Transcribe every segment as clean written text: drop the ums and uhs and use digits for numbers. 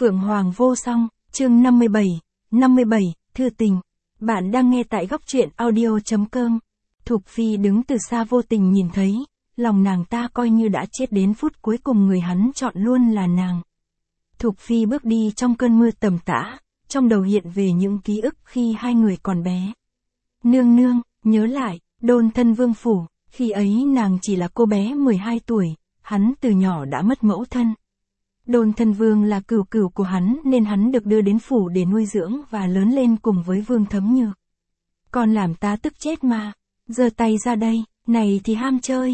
Phượng Hoàng vô song, chương 57, thư tình. Bạn đang nghe tại góc truyện audio.com. Thục Phi đứng từ xa vô tình nhìn thấy, lòng nàng ta coi như đã chết đến phút cuối cùng người hắn chọn luôn là nàng. Thục Phi bước đi trong cơn mưa tầm tã, trong đầu hiện về những ký ức khi hai người còn bé. Nương nương, nhớ lại, Đôn Thân Vương phủ, khi ấy nàng chỉ là cô bé 12 tuổi, hắn từ nhỏ đã mất mẫu thân. Đôn Thân Vương là cửu cửu của hắn nên hắn được đưa đến phủ để nuôi dưỡng và lớn lên cùng với Vương Thấm Nhược. Con làm ta tức chết mà, giơ tay ra đây, này thì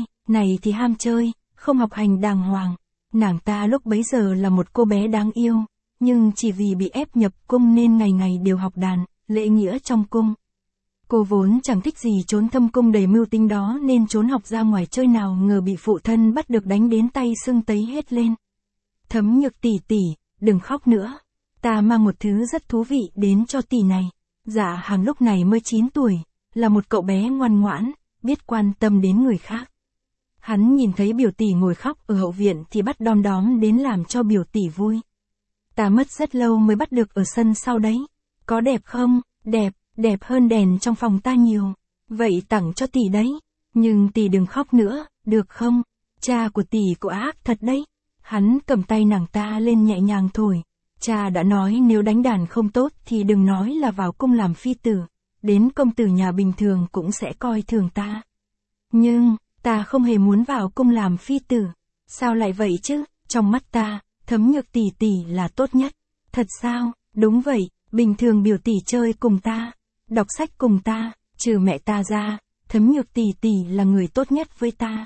ham chơi, không học hành đàng hoàng. Nàng ta lúc bấy giờ là một cô bé đáng yêu, nhưng chỉ vì bị ép nhập cung nên ngày ngày đều học đàn, lễ nghĩa trong cung. Cô vốn chẳng thích gì trốn thâm cung đầy mưu tính đó nên trốn học ra ngoài chơi, nào ngờ bị phụ thân bắt được đánh đến tay sưng tấy hết lên. Thấm Nhược tỷ tỷ, đừng khóc nữa. Ta mang một thứ rất thú vị đến cho tỷ này. Dạ Hằng lúc này mới 9 tuổi, là một cậu bé ngoan ngoãn, biết quan tâm đến người khác. Hắn nhìn thấy biểu tỷ ngồi khóc ở hậu viện thì bắt đom đóm đến làm cho biểu tỷ vui. Ta mất rất lâu mới bắt được ở sân sau đấy. Có đẹp không? Đẹp hơn đèn trong phòng ta nhiều. Vậy tặng cho tỷ đấy. Nhưng tỷ đừng khóc nữa, được không? Cha của tỷ có ác thật đấy. Hắn cầm tay nàng ta lên nhẹ nhàng thổi. Cha đã nói nếu đánh đàn không tốt thì đừng nói là vào cung làm phi tử. Đến công tử nhà bình thường cũng sẽ coi thường ta. Nhưng, ta không hề muốn vào cung làm phi tử. Sao lại vậy chứ? Trong mắt ta, Thấm Nhược tỷ tỷ là tốt nhất. Thật sao? Đúng vậy, bình thường biểu tỷ chơi cùng ta, đọc sách cùng ta, trừ mẹ ta ra, Thấm Nhược tỷ tỷ là người tốt nhất với ta.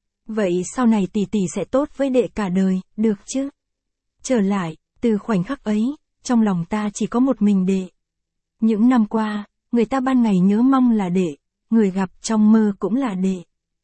Vậy sau này tỷ tỷ sẽ tốt với đệ cả đời, được chứ? Trở lại, từ khoảnh khắc ấy, trong lòng ta chỉ có một mình đệ. Những năm qua, người ta ban ngày nhớ mong là đệ, người gặp trong mơ cũng là đệ.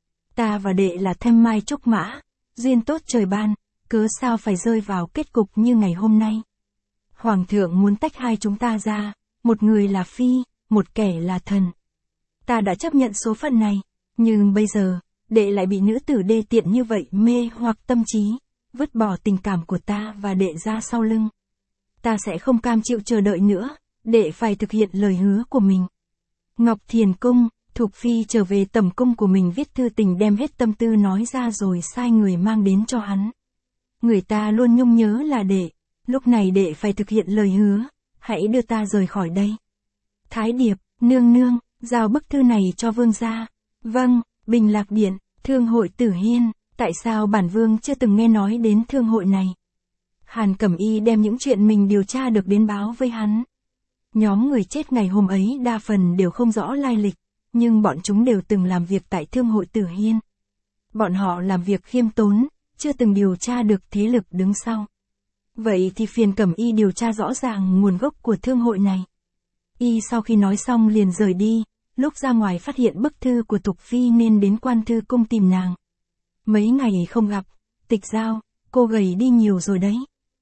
Ta và đệ là thêm mai trúc mã, duyên tốt trời ban, cớ sao phải rơi vào kết cục như ngày hôm nay. Hoàng thượng muốn tách hai chúng ta ra, một người là phi, một kẻ là thần. Ta đã chấp nhận số phận này, nhưng bây giờ, đệ lại bị nữ tử đê tiện như vậy mê hoặc tâm trí, vứt bỏ tình cảm của ta và đệ ra sau lưng. Ta sẽ không cam chịu chờ đợi nữa, đệ phải thực hiện lời hứa của mình. Ngọc Thiền Cung, Thục Phi trở về tẩm cung của mình viết thư tình đem hết tâm tư nói ra rồi sai người mang đến cho hắn. Người ta luôn nhung nhớ là đệ, lúc này đệ phải thực hiện lời hứa, hãy đưa ta rời khỏi đây. Thái Điệp, nương nương, giao bức thư này cho vương gia. Vâng, Bình Lạc Điện, Thương hội Tử Hiên, tại sao bản vương chưa từng nghe nói đến thương hội này? Hàn Cẩm Y đem những chuyện mình điều tra được đến báo với hắn. Nhóm người chết ngày hôm ấy đa phần đều không rõ lai lịch, nhưng bọn chúng đều từng làm việc tại Thương hội Tử Hiên. Bọn họ làm việc khiêm tốn, chưa từng điều tra được thế lực đứng sau. Vậy thì phiền Cẩm Y điều tra rõ ràng nguồn gốc của thương hội này. Y sau khi nói xong liền rời đi, lúc ra ngoài phát hiện bức thư của Thục Phi nên đến Quan Thư Cung tìm nàng. Mấy ngày không gặp, Tịch Giao, cô gầy đi nhiều rồi đấy.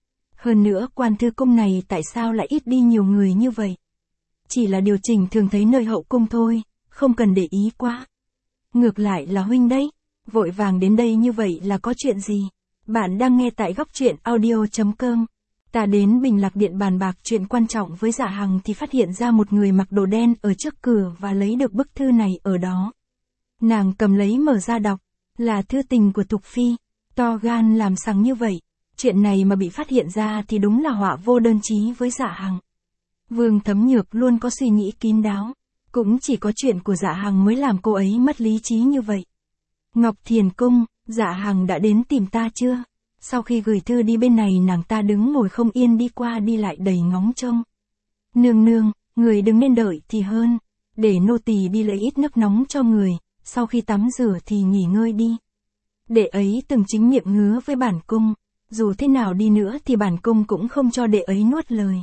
Hơn nữa Quan Thư Cung này tại sao lại ít đi nhiều người như vậy? Chỉ là điều chỉnh thường thấy nơi hậu cung thôi, không cần để ý quá. Ngược lại là huynh đấy, vội vàng đến đây như vậy là có chuyện gì? Bạn đang nghe tại góc truyện audio.com. Ta đến Bình Lạc Điện bàn bạc chuyện quan trọng với Dạ Hằng thì phát hiện ra một người mặc đồ đen ở trước cửa và lấy được bức thư này ở đó. Nàng cầm lấy mở ra đọc, là thư tình của Thục Phi, to gan làm sằng như vậy. Chuyện này mà bị phát hiện ra thì đúng là họa vô đơn chí với Dạ Hằng. Vương Thấm Nhược luôn có suy nghĩ kín đáo, cũng chỉ có chuyện của Dạ Hằng mới làm cô ấy mất lý trí như vậy. Ngọc Thiền Cung, Dạ Hằng đã đến tìm ta chưa? Sau khi gửi thư đi bên này nàng ta đứng ngồi không yên đi qua đi lại đầy ngóng trông. Nương nương, người đừng nên đợi thì hơn, để nô tỳ đi lấy ít nước nóng cho người, sau khi tắm rửa thì nghỉ ngơi đi. Đệ ấy từng chính miệng hứa với bản cung, dù thế nào đi nữa thì bản cung cũng không cho đệ ấy nuốt lời.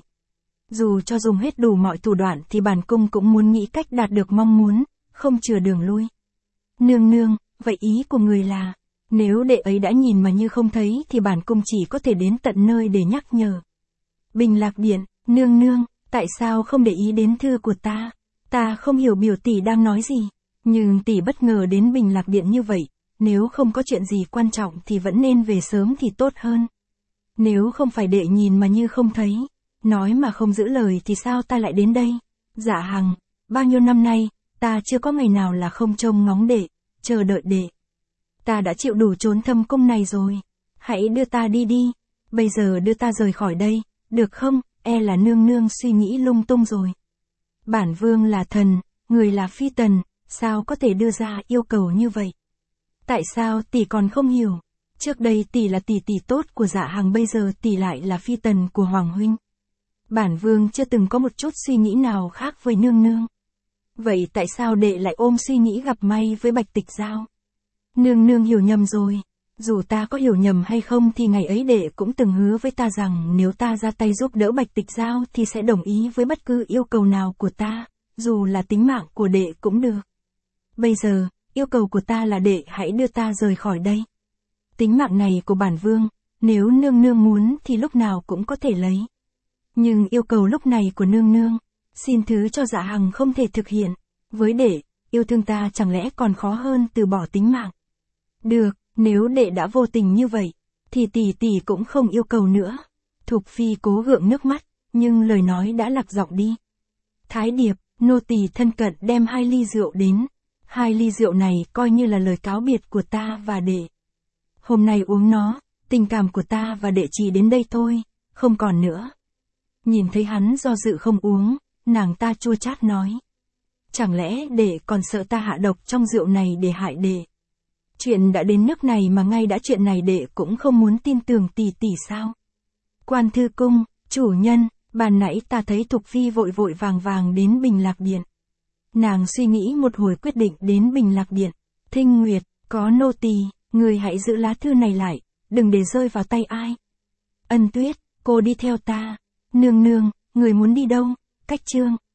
Dù cho dùng hết đủ mọi thủ đoạn thì bản cung cũng muốn nghĩ cách đạt được mong muốn, không chừa đường lui. Nương nương, vậy ý của người là, nếu đệ ấy đã nhìn mà như không thấy thì bản cung chỉ có thể đến tận nơi để nhắc nhở. Bình Lạc Điện, nương nương, tại sao không để ý đến thư của ta? Ta không hiểu biểu tỷ đang nói gì, nhưng tỷ bất ngờ đến Bình Lạc Điện như vậy, nếu không có chuyện gì quan trọng thì vẫn nên về sớm thì tốt hơn. Nếu không phải đệ nhìn mà như không thấy, nói mà không giữ lời thì sao ta lại đến đây? Dạ Hằng, bao nhiêu năm nay, ta chưa có ngày nào là không trông ngóng đệ, chờ đợi đệ. Ta đã chịu đủ chốn thâm cung này rồi. Hãy đưa ta đi đi. Bây giờ đưa ta rời khỏi đây, được không? E là nương nương suy nghĩ lung tung rồi. Bản vương là thần, người là phi tần, sao có thể đưa ra yêu cầu như vậy? Tại sao tỷ còn không hiểu? Trước đây tỷ là tỷ tỷ tốt của Dạ Hằng, bây giờ tỷ lại là phi tần của Hoàng huynh. Bản vương chưa từng có một chút suy nghĩ nào khác với nương nương. Vậy tại sao đệ lại ôm suy nghĩ gặp may với Bạch Tịch Giao? Nương nương hiểu nhầm rồi. Dù ta có hiểu nhầm hay không thì ngày ấy đệ cũng từng hứa với ta rằng nếu ta ra tay giúp đỡ Bạch Tịch Giao thì sẽ đồng ý với bất cứ yêu cầu nào của ta, dù là tính mạng của đệ cũng được. Bây giờ, yêu cầu của ta là đệ hãy đưa ta rời khỏi đây. Tính mạng này của bản vương, nếu nương nương muốn thì lúc nào cũng có thể lấy. Nhưng yêu cầu lúc này của nương nương, xin thứ cho Dạ Hằng không thể thực hiện. Với đệ, yêu thương ta chẳng lẽ còn khó hơn từ bỏ tính mạng. Được, nếu đệ đã vô tình như vậy, thì tỷ tỷ cũng không yêu cầu nữa. Thục Phi cố gượng nước mắt, nhưng lời nói đã lạc giọng đi. Thái Điệp, nô tỳ thân cận đem 2 ly rượu đến. 2 ly rượu này coi như là lời cáo biệt của ta và đệ. Hôm nay uống nó, tình cảm của ta và đệ chỉ đến đây thôi, không còn nữa. Nhìn thấy hắn do dự không uống, nàng ta chua chát nói. Chẳng lẽ đệ còn sợ ta hạ độc trong rượu này để hại đệ? Chuyện đã đến nước này mà ngay đã chuyện này đệ cũng không muốn tin tưởng tỷ tỷ sao? Quan thư cung, chủ nhân, ban nãy ta thấy Thục Phi vội vội vàng vàng đến Bình Lạc Điện. Nàng suy nghĩ một hồi quyết định đến Bình Lạc Điện. Thinh Nguyệt, có nô tỳ, người hãy giữ lá thư này lại, đừng để rơi vào tay ai. Ân Tuyết, cô đi theo ta. Nương nương, người muốn đi đâu? Cách Trương.